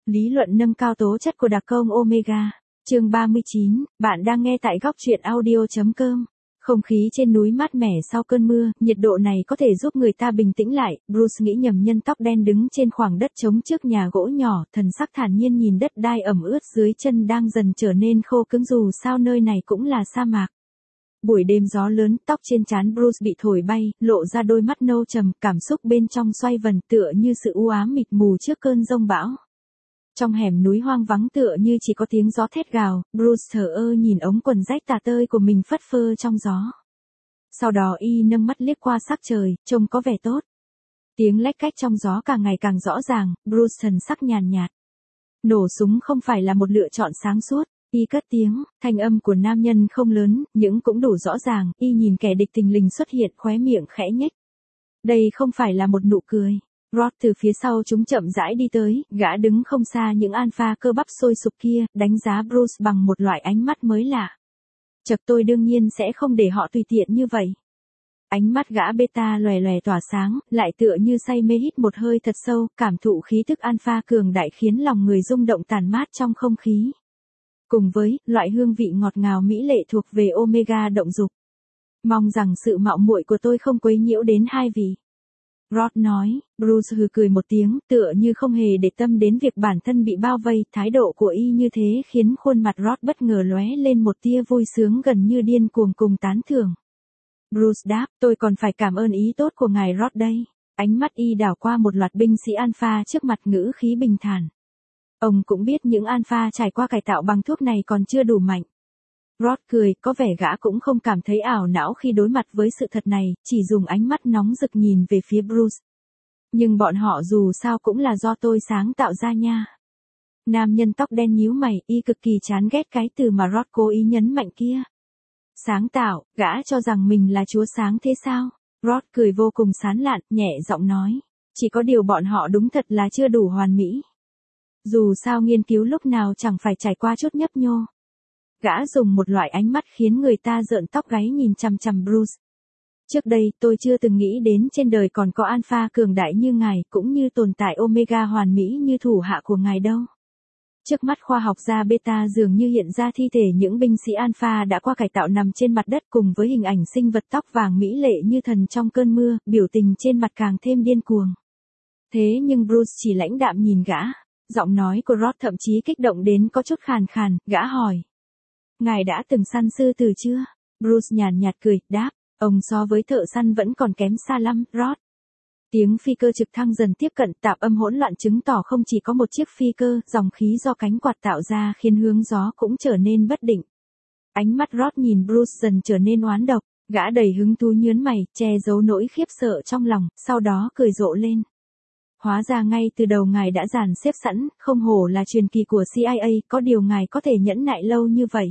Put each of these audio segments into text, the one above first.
Lý luận nâng cao tố chất của đặc công Omega. Chương 39, bạn đang nghe tại góc truyện audio.com. Không khí trên núi mát mẻ sau cơn mưa, nhiệt độ này có thể giúp người ta bình tĩnh lại. Bruce nghĩ nhầm nhân tóc đen đứng trên khoảng đất trống trước nhà gỗ nhỏ, thần sắc thản nhiên nhìn đất đai ẩm ướt dưới chân đang dần trở nên khô cứng dù sao nơi này cũng là sa mạc. Buổi đêm gió lớn, tóc trên trán Bruce bị thổi bay, lộ ra đôi mắt nâu trầm, cảm xúc bên trong xoay vần tựa như sự u ám mịt mù trước cơn giông bão. Trong hẻm núi hoang vắng tựa như chỉ có tiếng gió thét gào, Bruce thờ ơ nhìn ống quần rách tả tơi của mình phất phơ trong gió. Sau đó y nâng mắt liếc qua sắc trời, trông có vẻ tốt. Tiếng lách cách trong gió càng ngày càng rõ ràng, Bruce thần sắc nhàn nhạt. Nổ súng không phải là một lựa chọn sáng suốt. Y cất tiếng, thanh âm của nam nhân không lớn, nhưng cũng đủ rõ ràng, y nhìn kẻ địch thình lình xuất hiện khóe miệng khẽ nhếch. Đây không phải là một nụ cười. Rod từ phía sau chúng chậm rãi đi tới, gã đứng không xa những alpha cơ bắp sôi sục kia, đánh giá Bruce bằng một loại ánh mắt mới lạ. Chật, tôi đương nhiên sẽ không để họ tùy tiện như vậy. Ánh mắt gã beta lòe lòe tỏa sáng, lại tựa như say mê hít một hơi thật sâu, cảm thụ khí tức alpha cường đại khiến lòng người rung động tản mát trong không khí. Cùng với loại hương vị ngọt ngào mỹ lệ thuộc về Omega động dục. Mong rằng sự mạo muội của tôi không quấy nhiễu đến hai vị. Rod nói. Bruce hừ cười một tiếng, tựa như không hề để tâm đến việc bản thân bị bao vây. Thái độ của y như thế khiến khuôn mặt Rod bất ngờ lóe lên một tia vui sướng gần như điên cuồng cùng tán thưởng. Bruce đáp, tôi còn phải cảm ơn ý tốt của ngài Rod đây. Ánh mắt y đảo qua một loạt binh sĩ alpha trước mặt, ngữ khí bình thản. Ông cũng biết những alpha trải qua cải tạo bằng thuốc này còn chưa đủ mạnh. Rod cười, có vẻ gã cũng không cảm thấy ảo não khi đối mặt với sự thật này, chỉ dùng ánh mắt nóng rực nhìn về phía Bruce. Nhưng bọn họ dù sao cũng là do tôi sáng tạo ra nha. Nam nhân tóc đen nhíu mày, y cực kỳ chán ghét cái từ mà Rod cố ý nhấn mạnh kia. Sáng tạo, gã cho rằng mình là chúa sáng thế sao? Rod cười vô cùng sán lạn, nhẹ giọng nói. Chỉ có điều bọn họ đúng thật là chưa đủ hoàn mỹ. Dù sao nghiên cứu lúc nào chẳng phải trải qua chút nhấp nhô. Gã dùng một loại ánh mắt khiến người ta rợn tóc gáy nhìn chằm chằm Bruce. Trước đây tôi chưa từng nghĩ đến trên đời còn có alpha cường đại như ngài, cũng như tồn tại Omega hoàn mỹ như thủ hạ của ngài đâu. Trước mắt khoa học gia beta dường như hiện ra thi thể những binh sĩ alpha đã qua cải tạo nằm trên mặt đất cùng với hình ảnh sinh vật tóc vàng mỹ lệ như thần trong cơn mưa, biểu tình trên mặt càng thêm điên cuồng. Thế nhưng Bruce chỉ lãnh đạm nhìn gã. Giọng nói của Rod thậm chí kích động đến có chút khàn khàn, gã hỏi. Ngài đã từng săn sư tử chưa? Bruce nhàn nhạt cười, đáp, ông so với thợ săn vẫn còn kém xa lắm, Rod. Tiếng phi cơ trực thăng dần tiếp cận, tạp âm hỗn loạn chứng tỏ không chỉ có một chiếc phi cơ, dòng khí do cánh quạt tạo ra khiến hướng gió cũng trở nên bất định. Ánh mắt Rod nhìn Bruce dần trở nên oán độc, gã đầy hứng thú nhớn mày, che giấu nỗi khiếp sợ trong lòng, sau đó cười rộ lên. Hóa ra ngay từ đầu ngài đã dàn xếp sẵn, không hổ là truyền kỳ của CIA, có điều ngài có thể nhẫn nại lâu như vậy.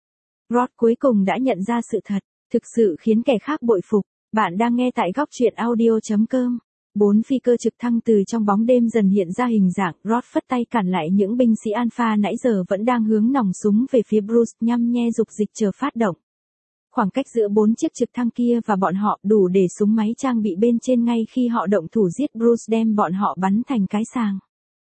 Rod cuối cùng đã nhận ra sự thật, thực sự khiến kẻ khác bội phục. Bạn đang nghe tại góc truyện audio.com. 4 phi cơ trực thăng từ trong bóng đêm dần hiện ra hình dạng, Rod phất tay cản lại những binh sĩ alpha nãy giờ vẫn đang hướng nòng súng về phía Bruce, nhăm nhe dục dịch chờ phát động. Khoảng cách giữa 4 chiếc trực thăng kia và bọn họ đủ để súng máy trang bị bên trên ngay khi họ động thủ giết Bruce đem bọn họ bắn thành cái sàng.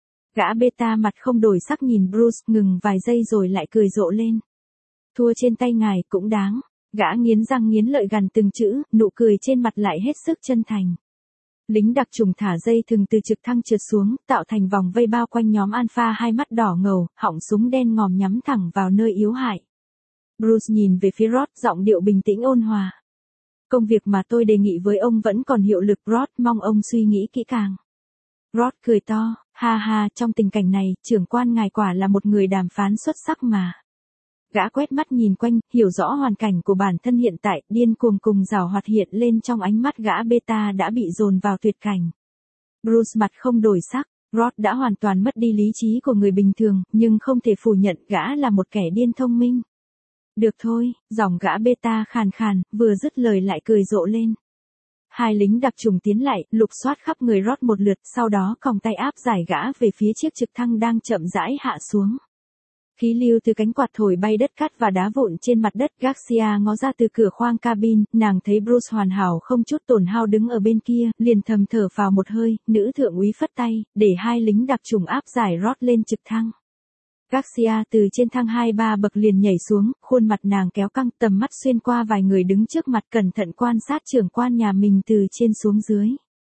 Gã beta mặt không đổi sắc nhìn Bruce, ngừng vài giây rồi lại cười rộ lên. Thua trên tay ngài cũng đáng. Gã nghiến răng nghiến lợi gằn từng chữ, nụ cười trên mặt lại hết sức chân thành. Lính đặc trùng thả dây thừng từ trực thăng trượt xuống, tạo thành vòng vây bao quanh nhóm alpha, hai mắt đỏ ngầu, họng súng đen ngòm nhắm thẳng vào nơi yếu hại. Bruce nhìn về phía Rod, giọng điệu bình tĩnh ôn hòa. Công việc mà tôi đề nghị với ông vẫn còn hiệu lực, Rod, mong ông suy nghĩ kỹ càng. Rod cười to, ha ha, trong tình cảnh này, trưởng quan ngài quả là một người đàm phán xuất sắc mà. Gã quét mắt nhìn quanh, hiểu rõ hoàn cảnh của bản thân hiện tại, điên cuồng cùng giảo hoạt hiện lên trong ánh mắt gã beta đã bị dồn vào tuyệt cảnh. Bruce mặt không đổi sắc, Rod đã hoàn toàn mất đi lý trí của người bình thường, nhưng không thể phủ nhận gã là một kẻ điên thông minh. Được thôi, giọng gã beta khàn khàn, vừa dứt lời lại cười rộ lên. Hai lính đặc trùng tiến lại, lục soát khắp người Rod một lượt, sau đó còng tay áp giải gã về phía chiếc trực thăng đang chậm rãi hạ xuống. Khí lưu từ cánh quạt thổi bay đất cát và đá vụn trên mặt đất. Garcia ngó ra từ cửa khoang cabin, nàng thấy Bruce hoàn hảo không chút tổn hao đứng ở bên kia, liền thầm thở phào một hơi, nữ thượng úy phất tay, để hai lính đặc chủng áp giải rót lên trực thăng. Garcia từ trên thang 2-3 bậc liền nhảy xuống, khuôn mặt nàng kéo căng, tầm mắt xuyên qua vài người đứng trước mặt cẩn thận quan sát trưởng quan nhà mình từ trên xuống dưới.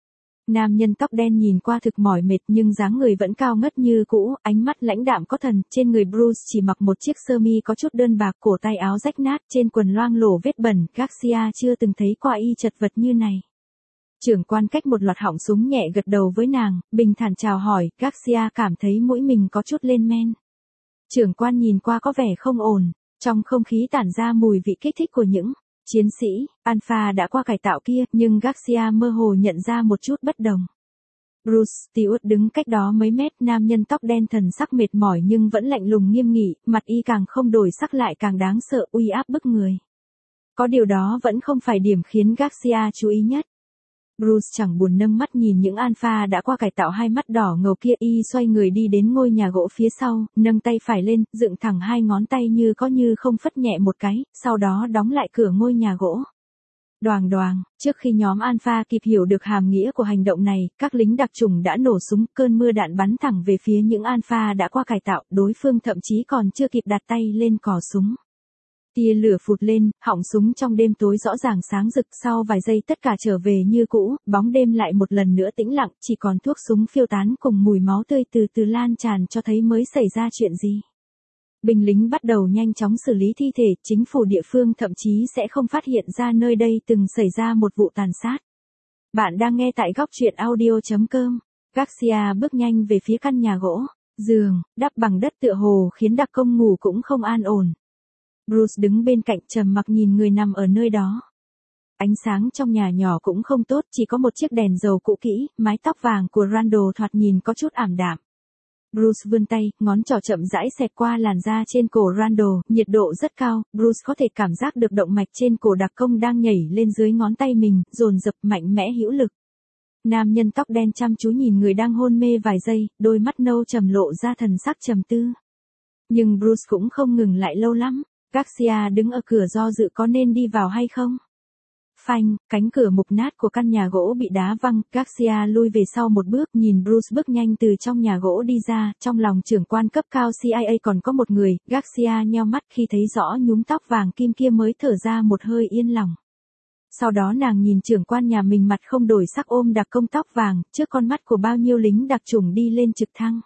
Nam nhân tóc đen nhìn qua thực mỏi mệt nhưng dáng người vẫn cao ngất như cũ, ánh mắt lãnh đạm có thần, trên người Bruce chỉ mặc một chiếc sơ mi có chút đơn bạc, cổ tay áo rách nát, trên quần loang lổ vết bẩn, Garcia chưa từng thấy qua y chật vật như này. Trưởng quan cách một loạt họng súng nhẹ gật đầu với nàng, bình thản chào hỏi, Garcia cảm thấy mũi mình có chút lên men. Trưởng quan nhìn qua có vẻ không ổn, trong không khí tản ra mùi vị kích thích của những chiến sĩ Alpha đã qua cải tạo kia, nhưng Garcia mơ hồ nhận ra một chút bất đồng. Bruce Stewart đứng cách đó mấy mét, nam nhân tóc đen thần sắc mệt mỏi nhưng vẫn lạnh lùng nghiêm nghị, mặt y càng không đổi sắc lại càng đáng sợ, uy áp bức người. Có điều đó vẫn không phải điểm khiến Garcia chú ý nhất. Bruce chẳng buồn nâng mắt nhìn những Alpha đã qua cải tạo, hai mắt đỏ ngầu kia, y xoay người đi đến ngôi nhà gỗ phía sau, nâng tay phải lên, dựng thẳng hai ngón tay như có như không phất nhẹ một cái, sau đó đóng lại cửa ngôi nhà gỗ. Đoàng đoàng, trước khi nhóm Alpha kịp hiểu được hàm nghĩa của hành động này, các lính đặc chủng đã nổ súng, cơn mưa đạn bắn thẳng về phía những Alpha đã qua cải tạo, đối phương thậm chí còn chưa kịp đặt tay lên cò súng. Tia lửa phụt lên, họng súng trong đêm tối rõ ràng sáng rực, sau vài giây tất cả trở về như cũ, bóng đêm lại một lần nữa tĩnh lặng, chỉ còn thuốc súng phiêu tán cùng mùi máu tươi từ từ lan tràn cho thấy mới xảy ra chuyện gì. Binh lính bắt đầu nhanh chóng xử lý thi thể, chính phủ địa phương thậm chí sẽ không phát hiện ra nơi đây từng xảy ra một vụ tàn sát. Bạn đang nghe tại góc truyện audio.com. Garcia bước nhanh về phía căn nhà gỗ, giường, đắp bằng đất tựa hồ khiến đặc công ngủ cũng không an ổn. Bruce đứng bên cạnh trầm mặc nhìn người nằm ở nơi đó. Ánh sáng trong nhà nhỏ cũng không tốt, chỉ có một chiếc đèn dầu cũ kỹ, mái tóc vàng của Randall thoạt nhìn có chút ảm đạm. Bruce vươn tay, ngón trỏ chậm rãi xẹt qua làn da trên cổ Randall, nhiệt độ rất cao, Bruce có thể cảm giác được động mạch trên cổ đặc công đang nhảy lên dưới ngón tay mình, dồn dập mạnh mẽ hữu lực. Nam nhân tóc đen chăm chú nhìn người đang hôn mê vài giây, đôi mắt nâu trầm lộ ra thần sắc trầm tư. Nhưng Bruce cũng không ngừng lại lâu lắm. Garcia đứng ở cửa do dự có nên đi vào hay không. Phanh, cánh cửa mục nát của căn nhà gỗ bị đá văng, Garcia lui về sau một bước, nhìn Bruce bước nhanh từ trong nhà gỗ đi ra, trong lòng trưởng quan cấp cao CIA còn có một người, Garcia nheo mắt khi thấy rõ nhúm tóc vàng kim kia mới thở ra một hơi yên lòng. Sau đó nàng nhìn trưởng quan nhà mình mặt không đổi sắc ôm đặc công tóc vàng, trước con mắt của bao nhiêu lính đặc chủng đi lên trực thăng.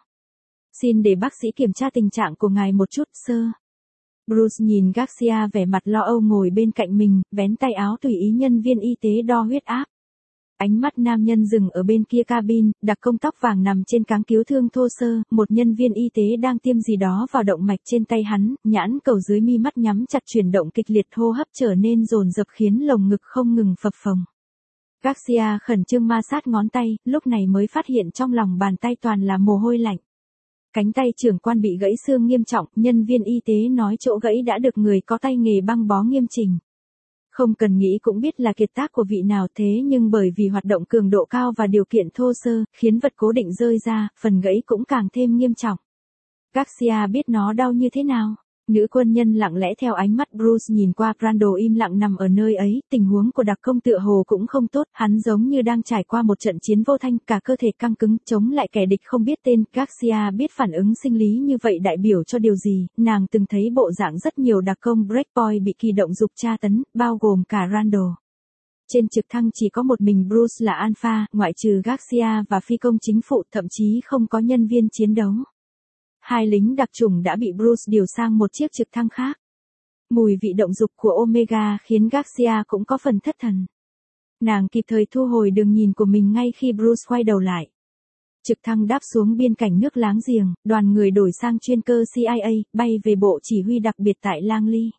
Xin để bác sĩ kiểm tra tình trạng của ngài một chút, sir. Bruce nhìn Garcia vẻ mặt lo âu ngồi bên cạnh mình, vén tay áo tùy ý nhân viên y tế đo huyết áp. Ánh mắt nam nhân dừng ở bên kia cabin, đặc công tóc vàng nằm trên cáng cứu thương thô sơ, một nhân viên y tế đang tiêm gì đó vào động mạch trên tay hắn, nhãn cầu dưới mi mắt nhắm chặt chuyển động kịch liệt, hô hấp trở nên dồn dập khiến lồng ngực không ngừng phập phồng. Garcia khẩn trương ma sát ngón tay, lúc này mới phát hiện trong lòng bàn tay toàn là mồ hôi lạnh. Cánh tay trưởng quan bị gãy xương nghiêm trọng, nhân viên y tế nói chỗ gãy đã được người có tay nghề băng bó nghiêm chỉnh. Không cần nghĩ cũng biết là kiệt tác của vị nào, thế nhưng bởi vì hoạt động cường độ cao và điều kiện thô sơ, khiến vật cố định rơi ra, phần gãy cũng càng thêm nghiêm trọng. Garcia biết nó đau như thế nào. Nữ quân nhân lặng lẽ theo ánh mắt Bruce nhìn qua, Randall im lặng nằm ở nơi ấy, tình huống của đặc công tựa hồ cũng không tốt, hắn giống như đang trải qua một trận chiến vô thanh, cả cơ thể căng cứng, chống lại kẻ địch không biết tên. Garcia biết phản ứng sinh lý như vậy đại biểu cho điều gì, nàng từng thấy bộ dạng rất nhiều đặc công Breakpoint bị kỳ động dục tra tấn, bao gồm cả Randall. Trên trực thăng chỉ có một mình Bruce là Alpha, ngoại trừ Garcia và phi công chính phủ, thậm chí không có nhân viên chiến đấu. Hai lính đặc chủng đã bị Bruce điều sang một chiếc trực thăng khác. Mùi vị động dục của Omega khiến Garcia cũng có phần thất thần. Nàng kịp thời thu hồi đường nhìn của mình ngay khi Bruce quay đầu lại. Trực thăng đáp xuống biên cảnh nước láng giềng, đoàn người đổi sang chuyên cơ CIA, bay về bộ chỉ huy đặc biệt tại Langley.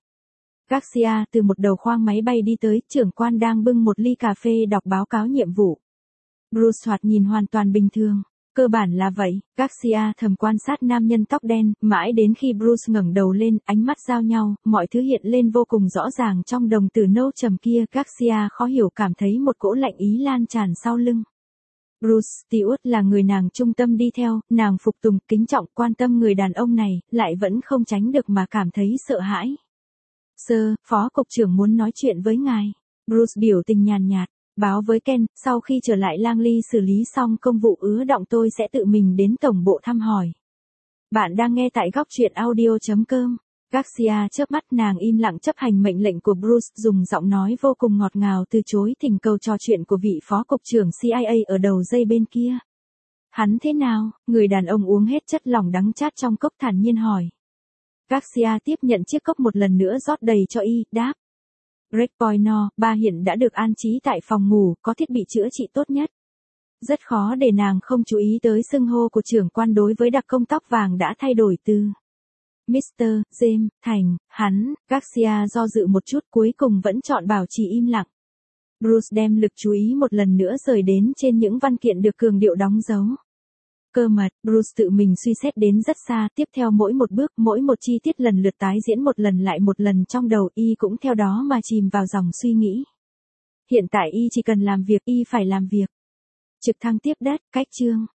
Garcia từ một đầu khoang máy bay đi tới, trưởng quan đang bưng một ly cà phê đọc báo cáo nhiệm vụ. Bruce thoạt nhìn hoàn toàn bình thường. Cơ bản là vậy, Garcia thầm quan sát nam nhân tóc đen, mãi đến khi Bruce ngẩng đầu lên, ánh mắt giao nhau, mọi thứ hiện lên vô cùng rõ ràng trong đồng tử nâu trầm kia, Garcia khó hiểu cảm thấy một cỗ lạnh ý lan tràn sau lưng. Bruce Stewart là người nàng trung tâm đi theo, nàng phục tùng, kính trọng, quan tâm người đàn ông này, lại vẫn không tránh được mà cảm thấy sợ hãi. Sir, phó cục trưởng muốn nói chuyện với ngài. Bruce biểu tình nhàn nhạt, báo với Ken, sau khi trở lại Langley xử lý xong công vụ ứ động tôi sẽ tự mình đến tổng bộ thăm hỏi. Bạn đang nghe tại góc truyện audio.com. Garcia chớp mắt, nàng im lặng chấp hành mệnh lệnh của Bruce, dùng giọng nói vô cùng ngọt ngào từ chối thỉnh cầu trò chuyện của vị phó cục trưởng CIA ở đầu dây bên kia. Hắn thế nào? Người đàn ông uống hết chất lỏng đắng chát trong cốc thản nhiên hỏi. Garcia tiếp nhận chiếc cốc một lần nữa rót đầy cho y, đáp. Greg Poynor, ba hiện đã được an trí tại phòng ngủ, có thiết bị chữa trị tốt nhất. Rất khó để nàng không chú ý tới xưng hô của trưởng quan đối với đặc công tóc vàng đã thay đổi từ Mr. James thành hắn. Garcia do dự một chút, cuối cùng vẫn chọn bảo trì im lặng. Bruce đem lực chú ý một lần nữa rời đến trên những văn kiện được cường điệu đóng dấu. Cơ mật, Bruce tự mình suy xét đến rất xa, tiếp theo mỗi một bước, mỗi một chi tiết lần lượt tái diễn một lần lại một lần trong đầu y cũng theo đó mà chìm vào dòng suy nghĩ. Hiện tại y chỉ cần làm việc, y phải làm việc. Trực thăng tiếp đất, cách chương.